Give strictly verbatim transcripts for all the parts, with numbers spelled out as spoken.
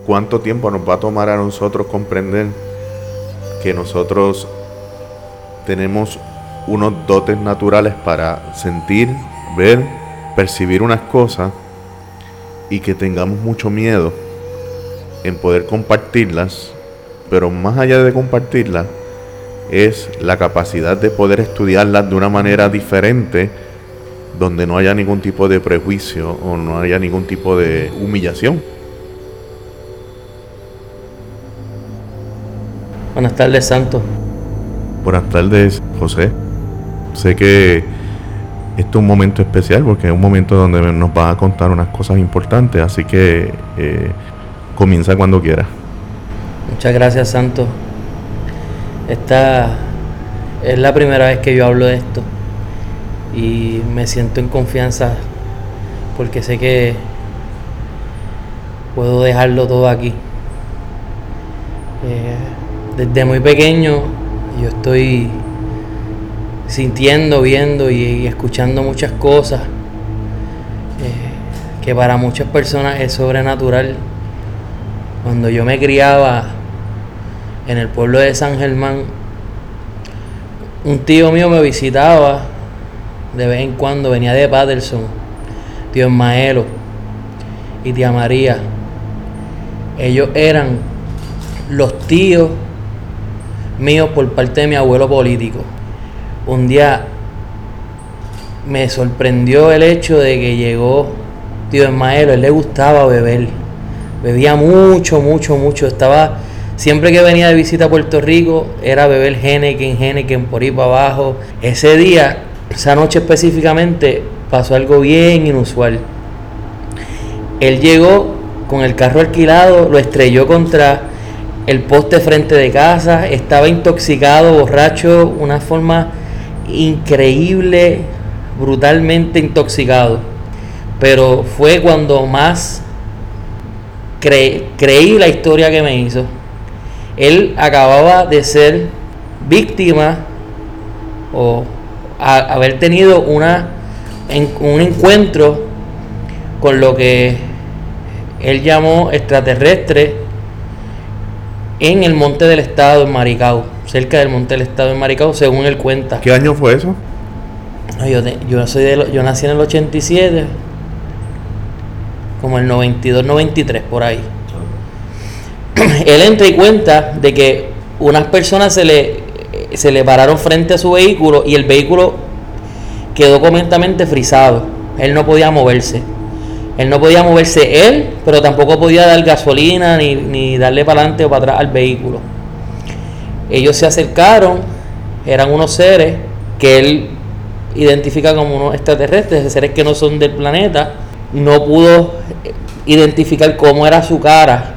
¿cuánto tiempo nos va a tomar a nosotros comprender que nosotros tenemos unos dotes naturales para sentir, ver, percibir unas cosas y que tengamos mucho miedo en poder compartirlas? Pero más allá de compartirlas, es la capacidad de poder estudiarlas de una manera diferente, donde no haya ningún tipo de prejuicio o no haya ningún tipo de humillación. Buenas tardes, Santo. Buenas tardes, José. Sé que este es un momento especial porque es un momento donde nos vas a contar unas cosas importantes, así que eh, comienza cuando quieras. Muchas gracias, Santo. Esta es la primera vez que yo hablo de esto y me siento en confianza porque sé que puedo dejarlo todo aquí. Eh, desde muy pequeño yo estoy sintiendo, viendo y, y escuchando muchas cosas eh, que para muchas personas es sobrenatural. Cuando yo me criaba en el pueblo de San Germán, un tío mío me visitaba de vez en cuando, venía de Patterson, tío Ismaelo y tía María. Ellos eran los tíos míos por parte de mi abuelo político. Un día me sorprendió el hecho de que llegó tío Ismaelo. Él le gustaba beber, bebía mucho, mucho, mucho. Estaba, siempre que venía de visita a Puerto Rico, era beber Heineken, Heineken por ahí para abajo. Ese día, esa noche específicamente, pasó algo bien inusual. Él llegó con el carro alquilado, lo estrelló contra el poste frente de casa, estaba intoxicado, borracho, una forma increíble, brutalmente intoxicado. Pero fue cuando más cre- creí la historia que me hizo. Él acababa de ser víctima o a, haber tenido una en, un encuentro con lo que él llamó extraterrestre en el Monte del Estado en Maricao, cerca del Monte del Estado en Maricao, según él cuenta. ¿Qué año fue eso? Yo, te, yo, soy de, yo nací en el ochenta y siete, como el noventa y dos, noventa y tres, por ahí. Él entra y cuenta de que unas personas se le, se le pararon frente a su vehículo y el vehículo quedó completamente frisado. Él no podía moverse. Él no podía moverse él, pero tampoco podía dar gasolina ni, ni darle para adelante o para atrás al vehículo. Ellos se acercaron, eran unos seres que él identifica como unos extraterrestres, seres que no son del planeta. No pudo identificar cómo era su cara.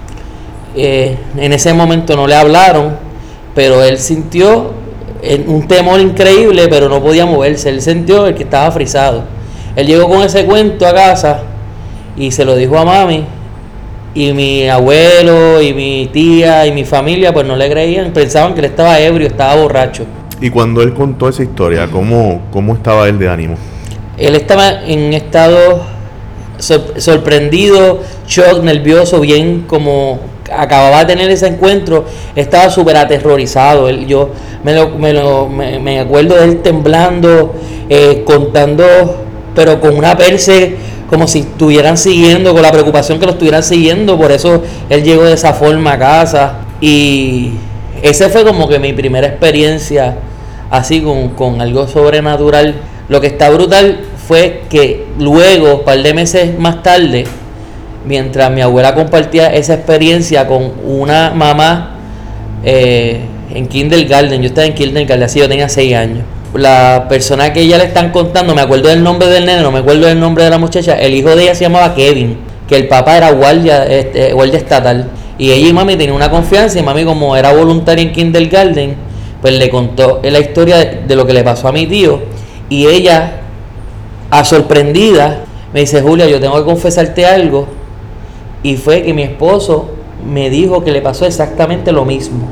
Eh, en ese momento no le hablaron, pero él sintió un temor increíble, pero no podía moverse. Él sintió el que estaba frisado. Él llegó con ese cuento a casa y se lo dijo a mami, y mi abuelo y mi tía y mi familia pues no le creían, pensaban que él estaba ebrio, estaba borracho. Y cuando él contó esa historia, ¿cómo, cómo estaba él de ánimo? Él estaba en estado sor- sorprendido, shock, nervioso, bien como acababa de tener ese encuentro, estaba súper aterrorizado. Él, yo me, lo, me, lo, me, me acuerdo de él temblando, eh, contando, pero con una perse, como si estuvieran siguiendo, con la preocupación que lo estuvieran siguiendo. Por eso él llegó de esa forma a casa. Y esa fue como que mi primera experiencia así con, con algo sobrenatural. Lo que está brutal fue que luego, un par de meses más tarde, mientras mi abuela compartía esa experiencia con una mamá eh, en kindergarten, yo estaba en kindergarten, así yo tenía seis años. La persona que ella le están contando, me acuerdo del nombre del nene, no me acuerdo del nombre de la muchacha, el hijo de ella se llamaba Kevin, que el papá era guardia, este, guardia estatal, y ella y mami tenían una confianza, y mami, como era voluntaria en kindergarten, pues le contó la historia de, de lo que le pasó a mi tío, y ella, a sorprendida, me dice: Julia, yo tengo que confesarte algo, y fue que mi esposo me dijo que le pasó exactamente lo mismo.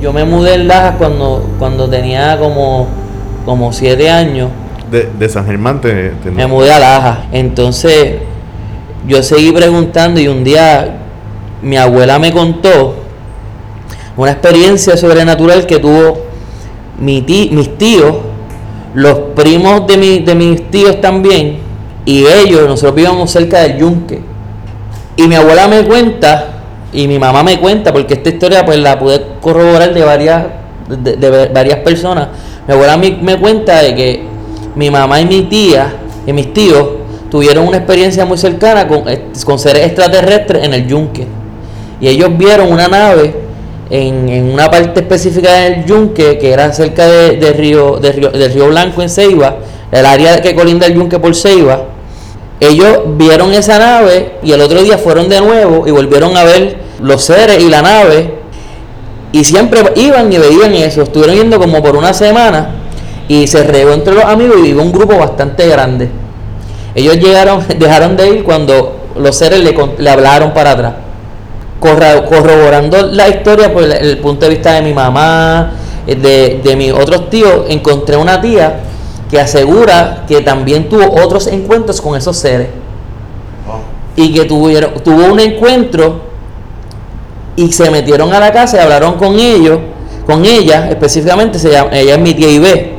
yo me mudé en Lajas cuando, cuando tenía como, como siete años. De, de San Germán te, te... Me mudé a Lajas. Entonces, yo seguí preguntando y un día mi abuela me contó una experiencia sobrenatural que tuvo mi tí, mis tíos, los primos de, mi, de mis tíos también, y ellos, nosotros vivíamos cerca del Yunque. Y mi abuela me cuenta, y mi mamá me cuenta, porque esta historia pues la pude corroborar de varias, de, de varias personas. Mi abuela me, me cuenta de que mi mamá y mi tía y mis tíos tuvieron una experiencia muy cercana con, con seres extraterrestres en el Yunque. Y ellos vieron una nave en, en una parte específica del Yunque, que era cerca de, de Río, de Río, del Río Blanco en Ceiba, el área que colinda el Yunque por Ceiba. Ellos vieron esa nave y el otro día fueron de nuevo y volvieron a ver los seres y la nave, y siempre iban y veían eso. Estuvieron yendo como por una semana y se regó entre los amigos y vivió un grupo bastante grande. Ellos llegaron, dejaron de ir cuando los seres le, le hablaron para atrás, corroborando la historia por el, el punto de vista de mi mamá, de, de mis otros tíos. Encontré una tía que asegura que también tuvo otros encuentros con esos seres, y que tuvieron, tuvo un encuentro y se metieron a la casa y hablaron con ellos, con ella específicamente, se llama, ella es mi tía Ibe,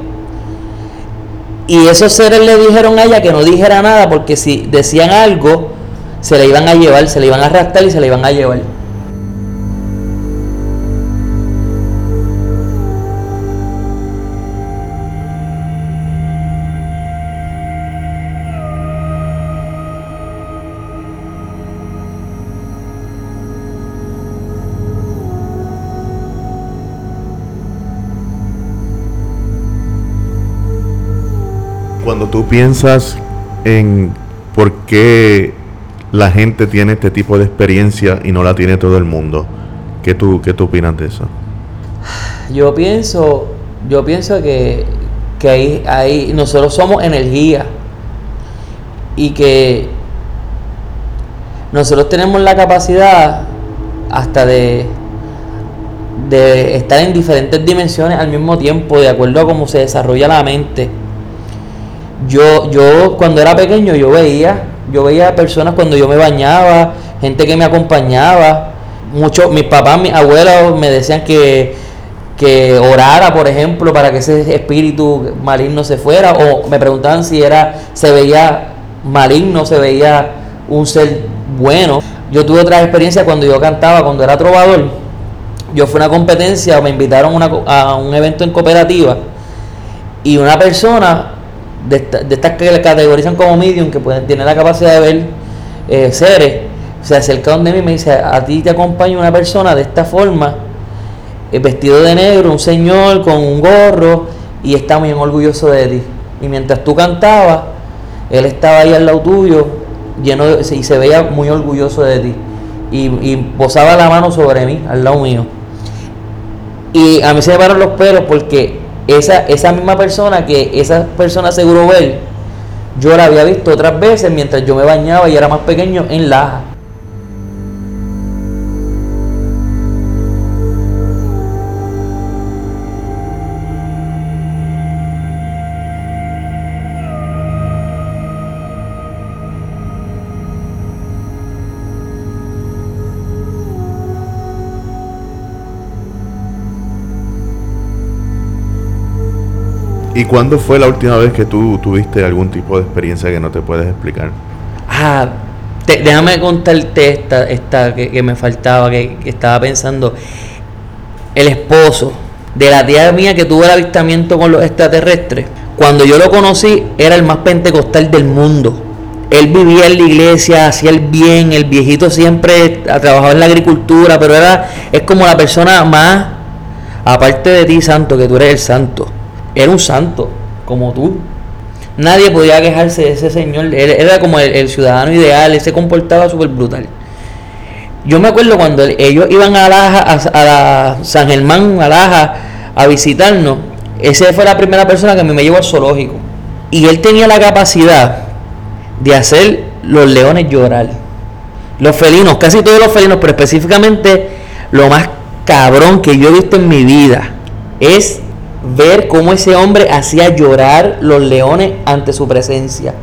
y esos seres le dijeron a ella que no dijera nada, porque si decían algo se la iban a llevar, se la iban a arrastrar y se la iban a llevar. Cuando tú piensas en por qué la gente tiene este tipo de experiencia y no la tiene todo el mundo, ¿qué tú, qué tú opinas de eso? Yo pienso, yo pienso que, que ahí, ahí nosotros somos energía, y que nosotros tenemos la capacidad hasta de, de estar en diferentes dimensiones al mismo tiempo, de acuerdo a cómo se desarrolla la mente. Yo, yo cuando era pequeño yo veía, yo veía personas cuando yo me bañaba, gente que me acompañaba. Muchos, mis papás, mis abuelos me decían que, que orara, por ejemplo, para que ese espíritu maligno se fuera, o me preguntaban si era, se veía maligno, se veía un ser bueno. Yo tuve otra experiencia cuando yo cantaba, cuando era trovador. Yo fui a una competencia, me invitaron una, a un evento en cooperativa, y una persona de, esta, de estas que le categorizan como medium, que pueden tener la capacidad de ver eh, seres, se acerca donde mí y me dice: a ti te acompaña una persona de esta forma, eh, vestido de negro, un señor con un gorro, y está muy orgulloso de ti. Y mientras tú cantabas, él estaba ahí al lado tuyo, lleno de, y se veía muy orgulloso de ti, y, y posaba la mano sobre mí, al lado mío. Y a mí se me pararon los pelos, porque esa, esa misma persona que esa persona aseguró ver, yo la había visto otras veces mientras yo me bañaba y era más pequeño en Laja. ¿Y cuándo fue la última vez que tú tuviste algún tipo de experiencia que no te puedes explicar? Ah, te, déjame contarte esta, esta que, que me faltaba, que, que estaba pensando. El esposo de la tía mía que tuvo el avistamiento con los extraterrestres, cuando yo lo conocí, era el más pentecostal del mundo. Él vivía en la iglesia, hacía el bien, el viejito siempre ha trabajado en la agricultura, pero era, es como la persona más, aparte de ti, santo, que tú eres el santo. Era un santo, como tú. Nadie podía quejarse de ese señor. Él era como el, el ciudadano ideal. Él se comportaba súper brutal. Yo me acuerdo cuando ellos iban a Laja, a, a la San Germán, a Laja, a visitarnos. Esa fue la primera persona que a mí me llevó al zoológico. Y él tenía la capacidad de hacer los leones llorar. Los felinos, casi todos los felinos, pero específicamente lo más cabrón que yo he visto en mi vida es ver cómo ese hombre hacía llorar los leones ante su presencia.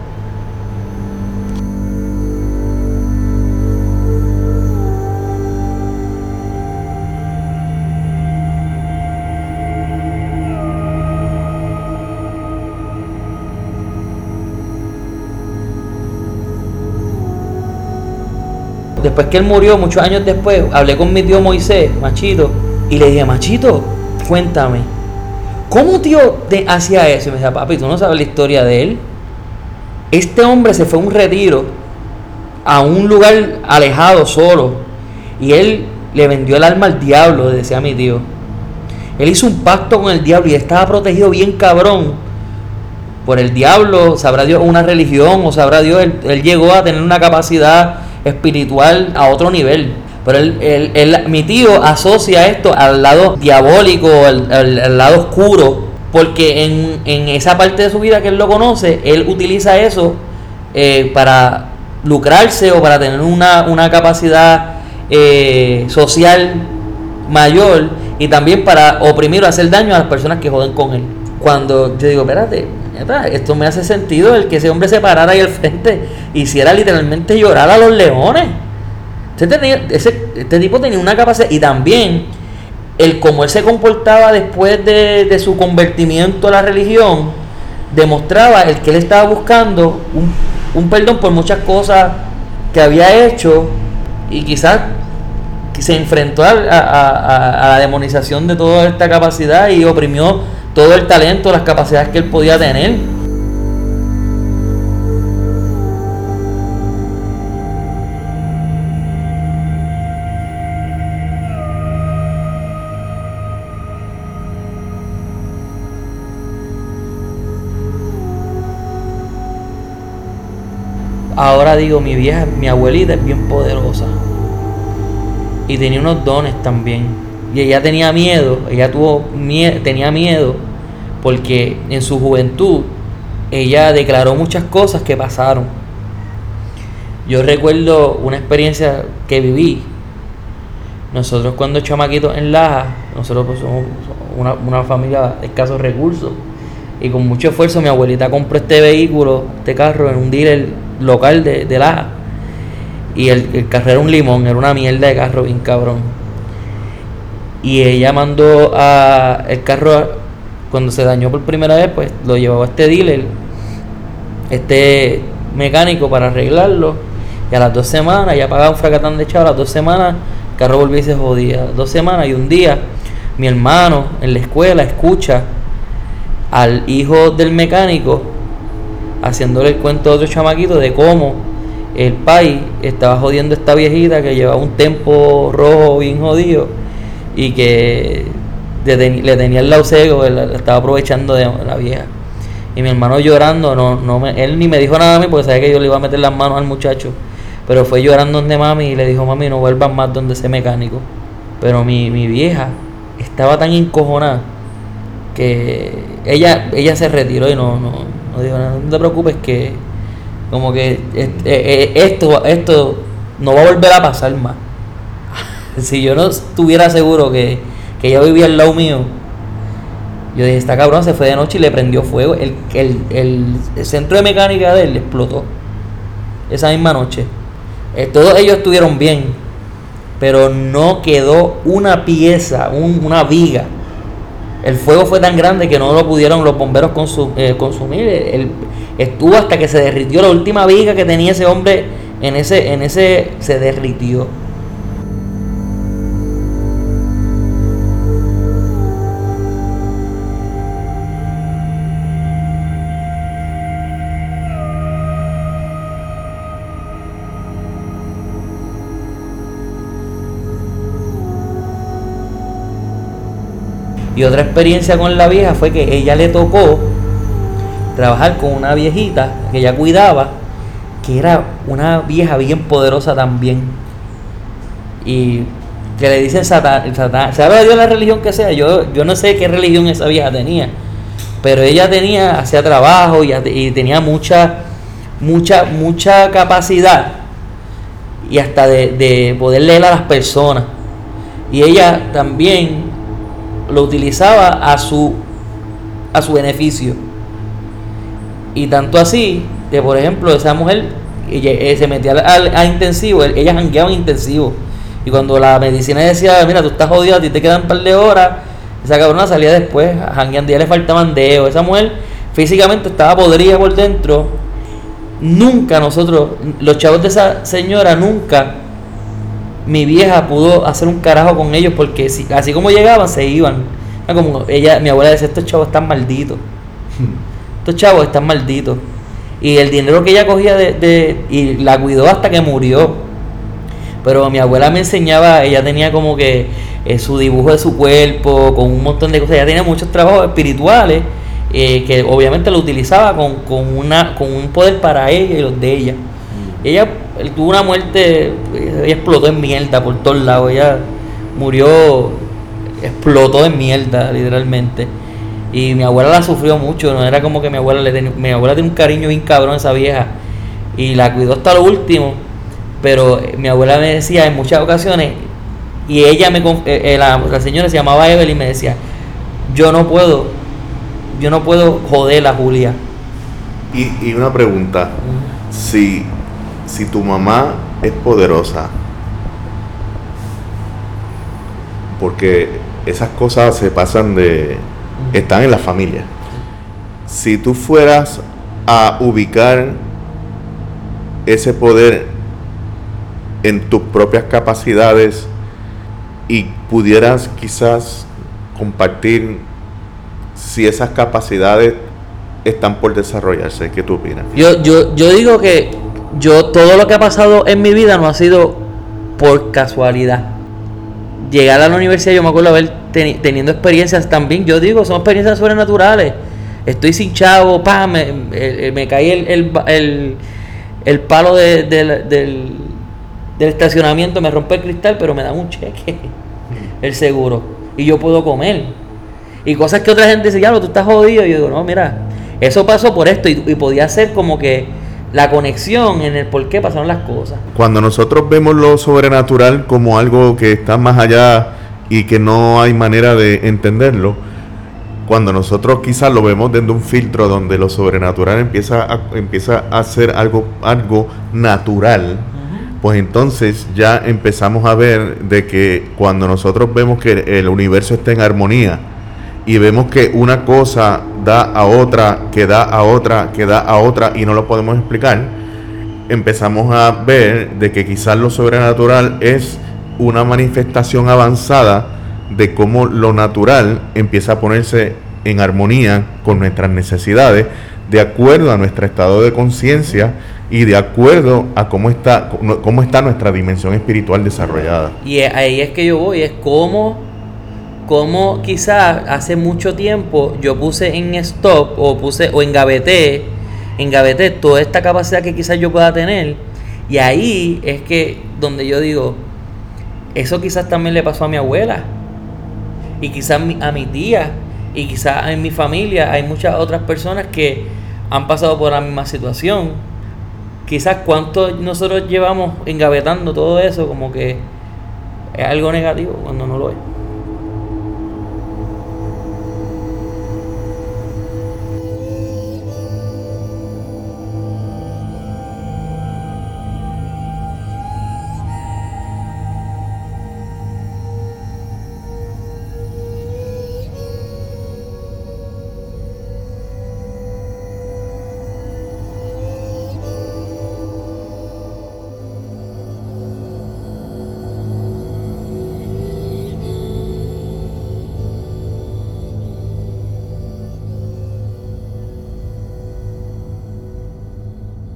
Después que él murió, muchos años después, hablé con mi tío Moisés, Machito, y le dije, Machito, cuéntame, ¿cómo tío te hacía eso? Y me decía, papi, ¿tú no sabes la historia de él? Este hombre se fue a un retiro, a un lugar alejado, solo, y él le vendió el alma al diablo, decía mi tío. Él hizo un pacto con el diablo y estaba protegido bien cabrón por el diablo, sabrá Dios una religión, o sabrá Dios, él, él llegó a tener una capacidad espiritual a otro nivel. Pero él, él, él, mi tío asocia esto al lado diabólico, al, al, al lado oscuro, porque en, en esa parte de su vida que él lo conoce, él utiliza eso eh, para lucrarse o para tener una, una capacidad eh, social mayor, y también para oprimir o hacer daño a las personas que joden con él. Cuando yo digo, espérate, esto me hace sentido, el que ese hombre se parara ahí al frente, hiciera literalmente llorar a los leones. Este, tenía, ese, este tipo tenía una capacidad, y también el cómo él se comportaba después de, de su convertimiento a la religión demostraba el que él estaba buscando un, un perdón por muchas cosas que había hecho, y quizás se enfrentó a, a, a, a la demonización de toda esta capacidad y oprimió todo el talento, las capacidades que él podía tener. Ahora digo, mi vieja, mi abuelita es bien poderosa y tenía unos dones también, y ella tenía miedo, ella tuvo miedo, tenía miedo porque en su juventud ella declaró muchas cosas que pasaron. Yo recuerdo una experiencia que viví. Nosotros cuando chamaquitos en Laja, nosotros pues somos una, una familia de escasos recursos, y con mucho esfuerzo mi abuelita compró este vehículo, este carro, en un dealer local de, de Laja, y el, el carro era un limón, era una mierda de carro bien cabrón, y ella mandó a el carro, cuando se dañó por primera vez, pues lo llevaba a este dealer, este mecánico, para arreglarlo, y a las dos semanas ya pagaba un fracatán de chavo. A las dos semanas el carro volvía y se jodía. Dos semanas, y un día mi hermano en la escuela escucha al hijo del mecánico haciéndole el cuento a otro chamaquito de cómo el pai estaba jodiendo a esta viejita que llevaba un tempo rojo bien jodido, y que le tenía el lado ciego, él estaba aprovechando de la vieja. Y mi hermano llorando, no, no me, él ni me dijo nada a mí porque sabía que yo le iba a meter las manos al muchacho, pero fue llorando donde mami y le dijo, mami, no vuelvas más donde ese mecánico. Pero mi, mi vieja estaba tan encojonada que ella, ella se retiró y no, no, no dijo nada. No te preocupes, que como que esto, esto no va a volver a pasar más. Si yo no estuviera seguro que, que ella vivía al lado mío, yo dije, esta cabrón se fue de noche y le prendió fuego. El, el, el, el centro de mecánica de él explotó esa misma noche. Eh, todos ellos estuvieron bien, pero no quedó una pieza, un, una viga. El fuego fue tan grande que no lo pudieron los bomberos consum, eh, consumir. El, estuvo hasta que se derritió. La última viga que tenía ese hombre en ese, en ese se derritió. Y otra experiencia con la vieja fue que ella le tocó trabajar con una viejita que ella cuidaba, que era una vieja bien poderosa también, y que le dicen Satán, Satán. ¿Sabe Dios la religión que sea? Yo, yo no sé qué religión esa vieja tenía, pero ella tenía, hacía trabajo y, y tenía mucha, mucha, mucha capacidad, y hasta de, de poder leer a las personas. Y ella también lo utilizaba a su, a su beneficio. Y tanto así, que por ejemplo, esa mujer ella, eh, se metía a, a intensivo, ella jangueaba en intensivo. Y cuando la medicina decía, mira, tú estás jodido, a ti te quedan un par de horas, esa cabrona salía después jangueando, ya le faltaban dedos. Esa mujer físicamente estaba podrida por dentro. Nunca nosotros, los chavos de esa señora, nunca mi vieja pudo hacer un carajo con ellos, porque si, así como llegaban, se iban. Como ella, mi abuela decía, estos chavos están malditos. Estos chavos están malditos. Y el dinero que ella cogía de, de y la cuidó hasta que murió. Pero mi abuela me enseñaba, ella tenía como que eh, su dibujo de su cuerpo, con un montón de cosas. Ella tenía muchos trabajos espirituales eh, que obviamente lo utilizaba con, con, una, con un poder para ella y los de ella. Mm. Ella él tuvo una muerte, ella explotó en mierda por todos lados. Ella murió, explotó en mierda, literalmente. Y mi abuela la sufrió mucho, no era como que mi abuela le tenía, mi abuela tenía un cariño bien cabrón a esa vieja y la cuidó hasta lo último. Pero mi abuela me decía en muchas ocasiones, y ella me eh, la, la señora se llamaba Evelyn, y me decía, yo no puedo, yo no puedo joder a Julia. Y, y una pregunta, uh-huh. si, si tu mamá es poderosa, porque esas cosas se pasan de, uh-huh. están en la familia. Si tú fueras a ubicar ese poder en tus propias capacidades y pudieras quizás compartir si esas capacidades están por desarrollarse, ¿qué tú opinas? Yo, yo, yo digo que yo todo lo que ha pasado en mi vida no ha sido por casualidad. Llegar a la universidad, yo me acuerdo haber ten, teniendo experiencias también, yo digo, son experiencias sobrenaturales. Estoy sin chavo, pa, me, me, me caí el, el, el, el palo de, de, del del estacionamiento, me rompe el cristal, pero me dan un cheque, el seguro, y yo puedo comer. Y cosas que otra gente dice, ya, tú estás jodido. Y yo digo, no, mira, eso pasó por esto, y, y podía ser como que la conexión en el por qué pasaron las cosas. Cuando nosotros vemos lo sobrenatural como algo que está más allá y que no hay manera de entenderlo, cuando nosotros quizás lo vemos desde un filtro donde lo sobrenatural empieza a, empieza a ser algo, algo natural, pues entonces ya empezamos a ver de que cuando nosotros vemos que el universo está en armonía y vemos que una cosa da a otra, que da a otra, que da a otra y no lo podemos explicar, empezamos a ver de que quizás lo sobrenatural es una manifestación avanzada de cómo lo natural empieza a ponerse en armonía con nuestras necesidades, de acuerdo a nuestro estado de conciencia y de acuerdo a cómo está cómo está nuestra dimensión espiritual desarrollada. Y ahí es que yo voy, es como como quizás hace mucho tiempo yo puse en stop o puse o engaveté, engaveté toda esta capacidad que quizás yo pueda tener, y ahí es que donde yo digo, eso quizás también le pasó a mi abuela y quizás a mi tía y quizás en mi familia hay muchas otras personas que han pasado por la misma situación. Quizás cuánto nosotros llevamos engavetando todo eso como que es algo negativo cuando no lo es.